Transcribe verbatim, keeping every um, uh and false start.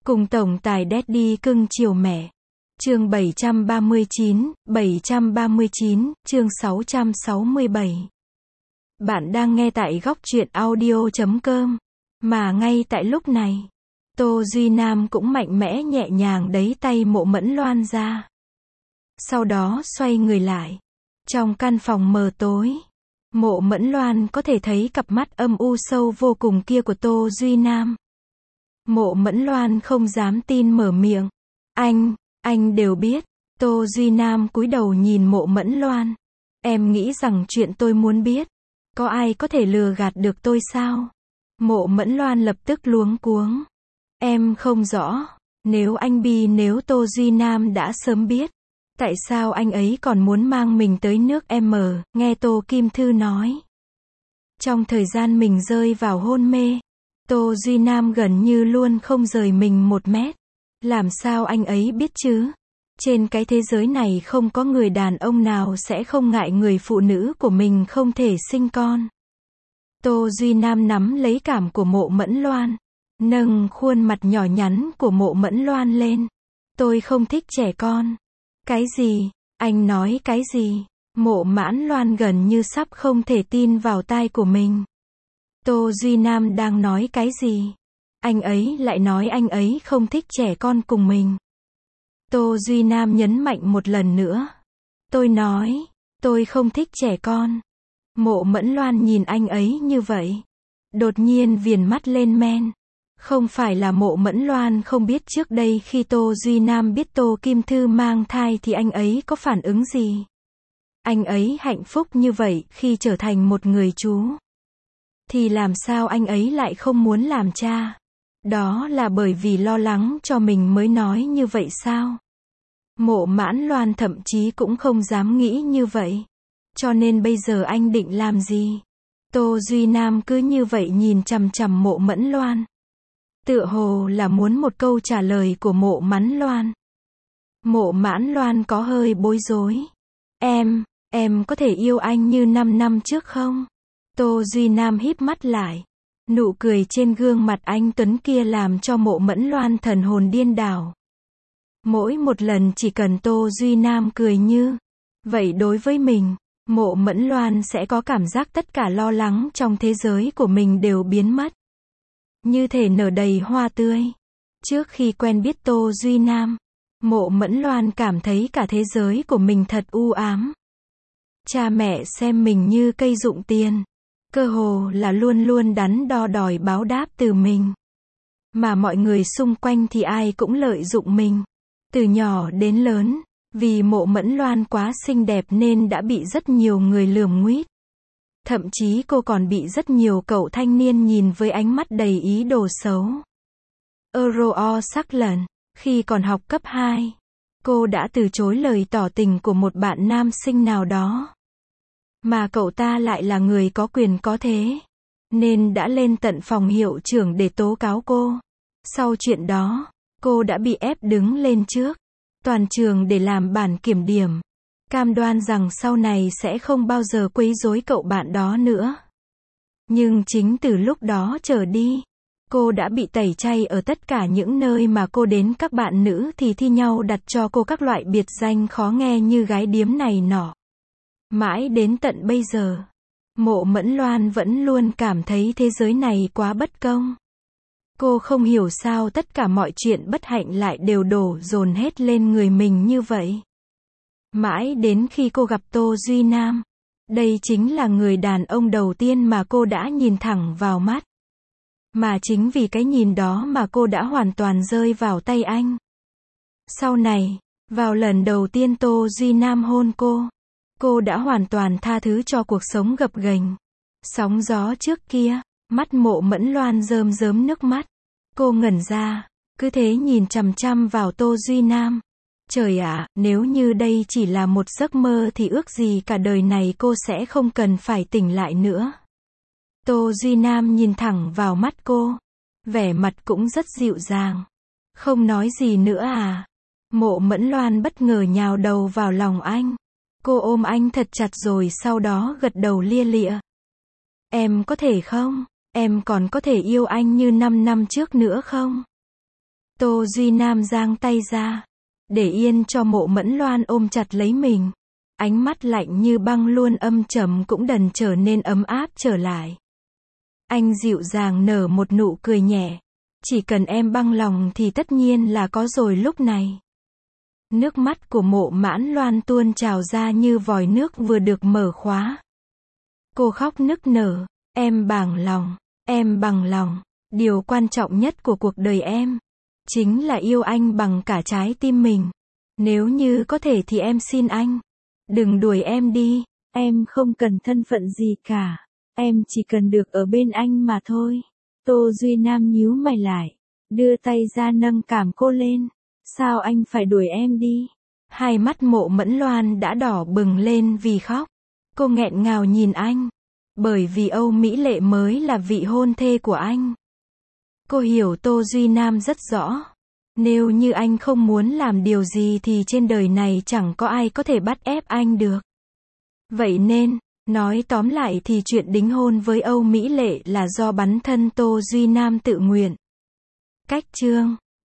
Cùng tổng tài Daddy cưng chiều mẹ. Chương bảy trăm ba mươi chín, bảy trăm ba mươi chín, chương sáu trăm sáu mươi bảy. Bạn đang nghe tại góc truyện audio chấm com. Mà ngay tại lúc này, Tô Duy Nam cũng mạnh mẽ nhẹ nhàng đẩy tay Mộ Mẫn Loan ra. Sau đó xoay người lại. Trong căn phòng mờ tối, Mộ Mẫn Loan có thể thấy cặp mắt âm u sâu vô cùng kia của Tô Duy Nam. Mộ Mẫn Loan không dám tin mở miệng. Anh, anh đều biết. Tô Duy Nam cúi đầu nhìn Mộ Mẫn Loan. Em nghĩ rằng chuyện tôi muốn biết, có ai có thể lừa gạt được tôi sao? Mộ Mẫn Loan lập tức luống cuống. Em không rõ, nếu anh Bi nếu Tô Duy Nam đã sớm biết, tại sao anh ấy còn muốn mang mình tới nước M, nghe Tô Kim Thư nói. Trong thời gian mình rơi vào hôn mê, Tô Duy Nam gần như luôn không rời mình một mét. Làm sao anh ấy biết chứ? Trên cái thế giới này không có người đàn ông nào sẽ không ngại người phụ nữ của mình không thể sinh con. Tô Duy Nam nắm lấy cảm của Mộ Mẫn Loan, nâng khuôn mặt nhỏ nhắn của Mộ Mẫn Loan lên. Tôi không thích trẻ con. Cái gì? Anh nói cái gì? Mộ Mẫn Loan gần như sắp không thể tin vào tai của mình. Tô Duy Nam đang nói cái gì? Anh ấy lại nói anh ấy không thích trẻ con cùng mình. Tô Duy Nam nhấn mạnh một lần nữa. Tôi nói, tôi không thích trẻ con. Mộ Mẫn Loan nhìn anh ấy như vậy. Đột nhiên viền mắt lên men. Không phải là Mộ Mẫn Loan không biết trước đây khi Tô Duy Nam biết Tô Kim Thư mang thai thì anh ấy có phản ứng gì. Anh ấy hạnh phúc như vậy khi trở thành một người chú. Thì làm sao anh ấy lại không muốn làm cha? Đó là bởi vì lo lắng cho mình mới nói như vậy sao? Mộ Mẫn Loan thậm chí cũng không dám nghĩ như vậy. Cho nên bây giờ anh định làm gì? Tô Duy Nam cứ như vậy nhìn chằm chằm Mộ Mẫn Loan. Tựa hồ là muốn một câu trả lời của Mộ Mẫn Loan. Mộ Mẫn Loan có hơi bối rối. Em, em có thể yêu anh như năm năm trước không? Tô Duy Nam híp mắt lại. Nụ cười trên gương mặt anh tuấn kia làm cho Mộ Mẫn Loan thần hồn điên đảo. Mỗi một lần chỉ cần Tô Duy Nam cười như vậy đối với mình, Mộ Mẫn Loan sẽ có cảm giác tất cả lo lắng trong thế giới của mình đều biến mất. Như thể nở đầy hoa tươi. Trước khi quen biết Tô Duy Nam, Mộ Mẫn Loan cảm thấy cả thế giới của mình thật u ám. Cha mẹ xem mình như cây rụng tiền. Cơ hồ là luôn luôn đắn đo đòi báo đáp từ mình. Mà mọi người xung quanh thì ai cũng lợi dụng mình. Từ nhỏ đến lớn, vì Mộ Mẫn Loan quá xinh đẹp nên đã bị rất nhiều người lườm nguýt. Thậm chí cô còn bị rất nhiều cậu thanh niên nhìn với ánh mắt đầy ý đồ xấu. Euro sắc lần, khi còn học cấp hai, cô đã từ chối lời tỏ tình của một bạn nam sinh nào đó. Mà cậu ta lại là người có quyền có thế, nên đã lên tận phòng hiệu trưởng để tố cáo cô. Sau chuyện đó, cô đã bị ép đứng lên trước toàn trường để làm bản kiểm điểm, cam đoan rằng sau này sẽ không bao giờ quấy rối cậu bạn đó nữa. Nhưng chính từ lúc đó trở đi, cô đã bị tẩy chay ở tất cả những nơi mà cô đến, các bạn nữ thì thi nhau đặt cho cô các loại biệt danh khó nghe như gái điếm này nọ. Mãi đến tận bây giờ, Mộ Mẫn Loan vẫn luôn cảm thấy thế giới này quá bất công. Cô không hiểu sao tất cả mọi chuyện bất hạnh lại đều đổ dồn hết lên người mình như vậy. Mãi đến khi cô gặp Tô Duy Nam, đây chính là người đàn ông đầu tiên mà cô đã nhìn thẳng vào mắt. Mà chính vì cái nhìn đó mà cô đã hoàn toàn rơi vào tay anh. Sau này, vào lần đầu tiên Tô Duy Nam hôn cô, cô đã hoàn toàn tha thứ cho cuộc sống gập ghềnh, sóng gió trước kia. Mắt Mộ Mẫn Loan rơm rớm nước mắt. Cô ngẩn ra, cứ thế nhìn chằm chằm vào Tô Duy Nam. Trời ạ, nếu như đây chỉ là một giấc mơ thì ước gì cả đời này cô sẽ không cần phải tỉnh lại nữa. Tô Duy Nam nhìn thẳng vào mắt cô, vẻ mặt cũng rất dịu dàng. Không nói gì nữa à? Mộ Mẫn Loan bất ngờ nhào đầu vào lòng anh. Cô ôm anh thật chặt rồi sau đó gật đầu lia lịa. Em có thể không? Em còn có thể yêu anh như năm năm trước nữa không? Tô Duy Nam giang tay ra, để yên cho Mộ Mẫn Loan ôm chặt lấy mình. Ánh mắt lạnh như băng luôn âm trầm cũng dần trở nên ấm áp trở lại. Anh dịu dàng nở một nụ cười nhẹ. Chỉ cần em băng lòng thì tất nhiên là có rồi lúc này. Nước mắt của Mộ Mãn Loan tuôn trào ra như vòi nước vừa được mở khóa. Cô khóc nức nở, em bằng lòng, em bằng lòng. Điều quan trọng nhất của cuộc đời em chính là yêu anh bằng cả trái tim mình. Nếu như có thể thì em xin anh, đừng đuổi em đi. Em không cần thân phận gì cả, em chỉ cần được ở bên anh mà thôi. Tô Duy Nam nhíu mày lại, đưa tay ra nâng cằm cô lên. Sao anh phải đuổi em đi? Hai mắt Mộ Mẫn Loan đã đỏ bừng lên vì khóc. Cô nghẹn ngào nhìn anh. Bởi vì Âu Mỹ Lệ mới là vị hôn thê của anh. Cô hiểu Tô Duy Nam rất rõ. Nếu như anh không muốn làm điều gì thì trên đời này chẳng có ai có thể bắt ép anh được. Vậy nên, nói tóm lại thì chuyện đính hôn với Âu Mỹ Lệ là do bản thân Tô Duy Nam tự nguyện. Cách chương